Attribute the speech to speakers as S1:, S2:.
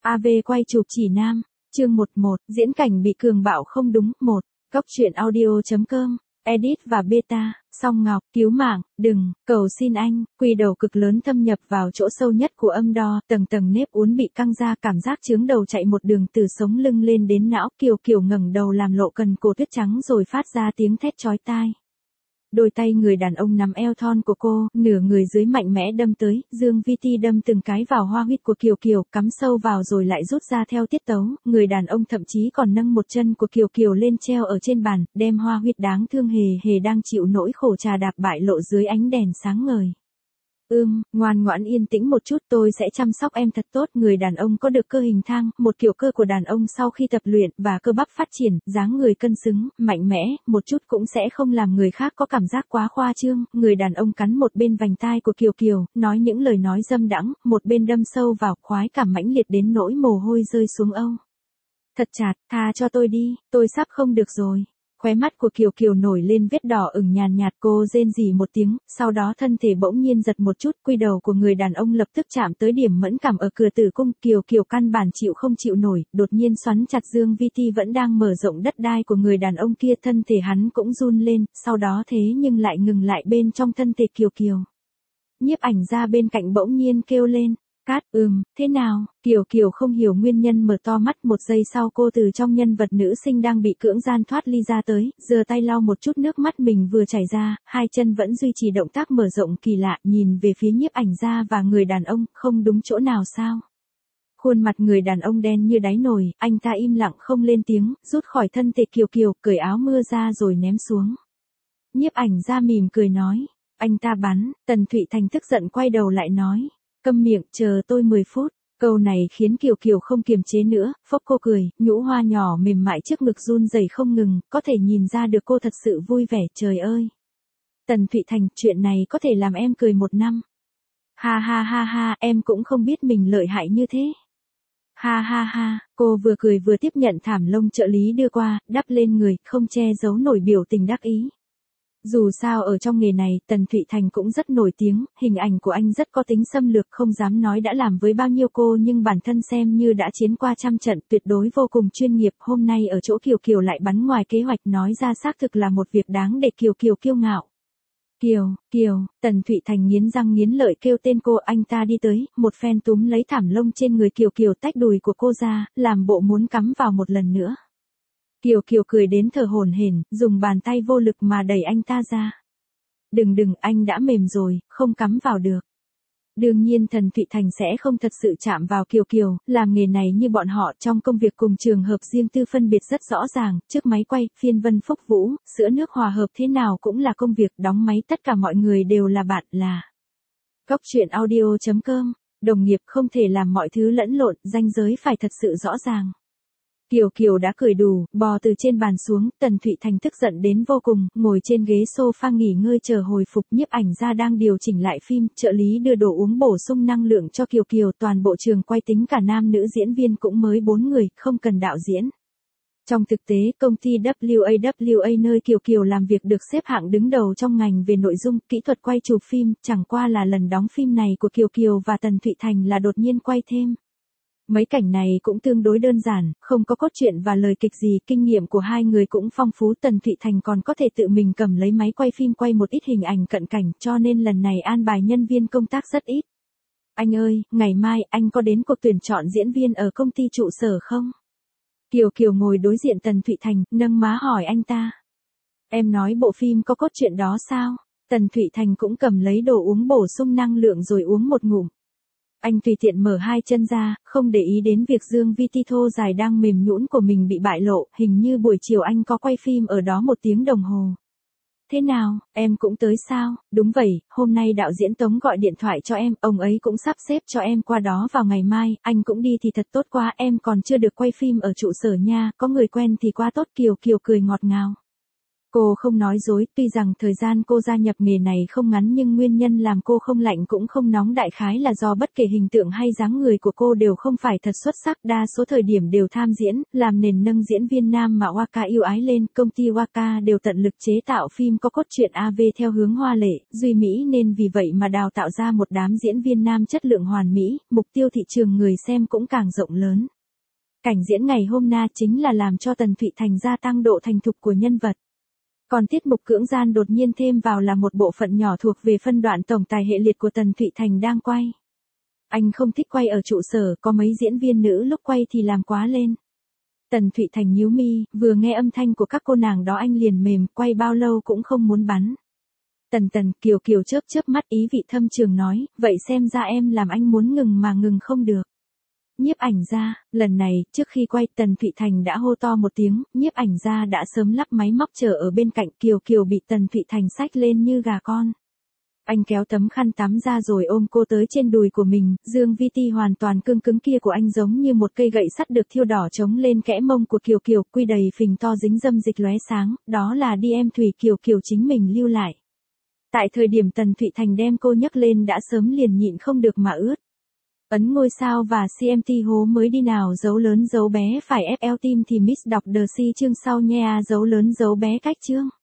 S1: AV quay chụp chỉ nam, chương 11, diễn cảnh bị cường bạo không đúng, 1, Cóc truyện audio.com, edit và beta, Song Ngọc, cứu mạng, đừng, cầu xin anh, quỳ đầu cực lớn thâm nhập vào chỗ sâu nhất của âm đo, tầng tầng nếp uốn bị căng ra, cảm giác chướng đầu chạy một đường từ sống lưng lên đến não, Kiều ngẩng đầu làm lộ cần cổ tuyết trắng rồi phát ra tiếng thét chói tai. Đôi tay người đàn ông nắm eo thon của cô, nửa người dưới mạnh mẽ đâm tới, Dương Vi Ti đâm từng cái vào hoa huyệt của Kiều, cắm sâu vào rồi lại rút ra theo tiết tấu, người đàn ông thậm chí còn nâng một chân của Kiều lên treo ở trên bàn, đem hoa huyệt đáng thương hề đang chịu nỗi khổ trà đạp bại lộ dưới ánh đèn sáng ngời. Ngoan ngoãn yên tĩnh một chút, tôi sẽ chăm sóc em thật tốt. Người đàn ông có được cơ hình thang, một kiểu cơ của đàn ông sau khi tập luyện và cơ bắp phát triển, dáng người cân xứng, mạnh mẽ, một chút cũng sẽ không làm người khác có cảm giác quá khoa trương. Người đàn ông cắn một bên vành tai của Kiều, nói những lời nói dâm đãng, một bên đâm sâu vào, khoái cảm mãnh liệt đến nỗi mồ hôi rơi xuống âu. Thật chặt, tha cho tôi đi, tôi sắp không được rồi. Khóe mắt của Kiều nổi lên vết đỏ ửng nhàn nhạt, cô rên rỉ một tiếng, sau đó thân thể bỗng nhiên giật một chút, quy đầu của người đàn ông lập tức chạm tới điểm mẫn cảm ở cửa tử cung, Kiều căn bản không chịu nổi, đột nhiên xoắn chặt Dương Vi Ti vẫn đang mở rộng đất đai của người đàn ông kia, thân thể hắn cũng run lên, sau đó thế nhưng lại ngừng lại bên trong thân thể Kiều. Nhiếp ảnh ra bên cạnh bỗng nhiên kêu lên. Cát, thế nào? Kiều không hiểu nguyên nhân, mở to mắt, một giây sau cô từ trong nhân vật nữ sinh đang bị cưỡng gian thoát ly ra tới, giơ tay lau một chút nước mắt mình vừa chảy ra, hai chân vẫn duy trì động tác mở rộng kỳ lạ, nhìn về phía nhiếp ảnh ra và người đàn ông, không đúng chỗ nào sao? Khuôn mặt người đàn ông đen như đáy nồi, anh ta im lặng không lên tiếng, rút khỏi thân thể Kiều, cởi áo mưa ra rồi ném xuống. Nhiếp ảnh ra mỉm cười nói, anh ta bắn. Tần Thụy Thành tức giận quay đầu lại nói. Câm miệng, chờ tôi 10 phút. Câu này khiến Kiều không kiềm chế nữa, phốc cô cười, nhũ hoa nhỏ mềm mại trước ngực run rẩy không ngừng, có thể nhìn ra được cô thật sự vui vẻ, trời ơi. Tần Thụy Thành, chuyện này có thể làm em cười 1 năm. Ha, em cũng không biết mình lợi hại như thế. Ha, cô vừa cười vừa tiếp nhận thảm lông trợ lý đưa qua, đắp lên người, không che giấu nổi biểu tình đắc ý. Dù sao ở trong nghề này, Tần Thụy Thành cũng rất nổi tiếng, hình ảnh của anh rất có tính xâm lược, không dám nói đã làm với bao nhiêu cô nhưng bản thân xem như đã chiến qua trăm trận, tuyệt đối vô cùng chuyên nghiệp. Hôm nay ở chỗ Kiều lại bắn ngoài kế hoạch, nói ra xác thực là một việc đáng để Kiều kiêu ngạo. Kiều, Tần Thụy Thành nghiến răng nghiến lợi kêu tên cô, anh ta đi tới, một phen túm lấy thảm lông trên người Kiều tách đùi của cô ra, làm bộ muốn cắm vào một lần nữa. Kiều cười đến thở hổn hển, dùng bàn tay vô lực mà đẩy anh ta ra. Đừng, anh đã mềm rồi, không cắm vào được. Đương nhiên Tần Thụy Thành sẽ không thật sự chạm vào Kiều, làm nghề này như bọn họ trong công việc cùng trường hợp riêng tư phân biệt rất rõ ràng, trước máy quay, phiên vân phúc vũ, sữa nước hòa hợp thế nào cũng là công việc, đóng máy tất cả mọi người đều là bạn, là. Cóc truyện audio.com, đồng nghiệp không thể làm mọi thứ lẫn lộn, ranh giới phải thật sự rõ ràng. Kiều đã cười đủ, bò từ trên bàn xuống, Tần Thụy Thành tức giận đến vô cùng, ngồi trên ghế sofa nghỉ ngơi chờ hồi phục. Nhiếp ảnh ra đang điều chỉnh lại phim, trợ lý đưa đồ uống bổ sung năng lượng cho Kiều, toàn bộ trường quay tính cả nam nữ diễn viên cũng mới 4 người, không cần đạo diễn. Trong thực tế, công ty WAWA nơi Kiều làm việc được xếp hạng đứng đầu trong ngành về nội dung, kỹ thuật quay chụp phim, chẳng qua là lần đóng phim này của Kiều và Tần Thụy Thành là đột nhiên quay thêm. Mấy cảnh này cũng tương đối đơn giản, không có cốt truyện và lời kịch gì, kinh nghiệm của hai người cũng phong phú, Tần Thụy Thành còn có thể tự mình cầm lấy máy quay phim quay một ít hình ảnh cận cảnh, cho nên lần này an bài nhân viên công tác rất ít. Anh ơi, ngày mai anh có đến cuộc tuyển chọn diễn viên ở công ty trụ sở không? Kiều ngồi đối diện Tần Thụy Thành, nâng má hỏi anh ta. Em nói bộ phim có cốt truyện đó sao? Tần Thụy Thành cũng cầm lấy đồ uống bổ sung năng lượng rồi uống một ngụm. Anh tùy tiện mở hai chân ra, không để ý đến việc Dương Vi Ti thô dài đang mềm nhũn của mình bị bại lộ, hình như buổi chiều anh có quay phim ở đó 1 tiếng đồng hồ. Thế nào, em cũng tới sao? Đúng vậy, hôm nay đạo diễn Tống gọi điện thoại cho em, ông ấy cũng sắp xếp cho em qua đó vào ngày mai, anh cũng đi thì thật tốt quá, em còn chưa được quay phim ở trụ sở nha, có người quen thì quá tốt. Kiều cười ngọt ngào. Cô không nói dối, tuy rằng thời gian cô gia nhập nghề này không ngắn nhưng nguyên nhân làm cô không lạnh cũng không nóng đại khái là do bất kể hình tượng hay dáng người của cô đều không phải thật xuất sắc, đa số thời điểm đều tham diễn, làm nền nâng diễn viên nam mà Waka yêu ái lên, công ty Waka đều tận lực chế tạo phim có cốt truyện AV theo hướng hoa lệ, duy mỹ nên vì vậy mà đào tạo ra một đám diễn viên nam chất lượng hoàn mỹ, mục tiêu thị trường người xem cũng càng rộng lớn. Cảnh diễn ngày hôm na chính là làm cho Tần Thụy Thành gia tăng độ thành thục của nhân vật. Còn tiết mục cưỡng gian đột nhiên thêm vào là một bộ phận nhỏ thuộc về phân đoạn tổng tài hệ liệt của Tần Thụy Thành đang quay. Anh không thích quay ở trụ sở, có mấy diễn viên nữ lúc quay thì làm quá lên. Tần Thụy Thành nhíu mi, vừa nghe âm thanh của các cô nàng đó anh liền mềm, quay bao lâu cũng không muốn bắn. Tần Kiều Kiều chớp chớp mắt ý vị thâm trường nói, vậy xem ra em làm anh muốn ngừng mà ngừng không được. Nhiếp ảnh gia, lần này, trước khi quay Tần Thụy Thành đã hô to một tiếng, nhiếp ảnh gia đã sớm lắp máy móc chờ ở bên cạnh, Kiều Kiều bị Tần Thụy Thành xách lên như gà con. Anh kéo tấm khăn tắm ra rồi ôm cô tới trên đùi của mình, dương vi ti hoàn toàn cương cứng kia của anh giống như một cây gậy sắt được thiêu đỏ chống lên kẽ mông của Kiều Kiều, quy đầy phình to dính dâm dịch lóe sáng, đó là DM Thủy Kiều Kiều chính mình lưu lại. Tại thời điểm Tần Thụy Thành đem cô nhấc lên đã sớm liền nhịn không được mà ướt. Ấn ngôi sao và CMT hố mới đi nào, dấu lớn dấu bé phải FL Team thì Miss đọc The C chương sau nha, dấu lớn dấu bé cách chương.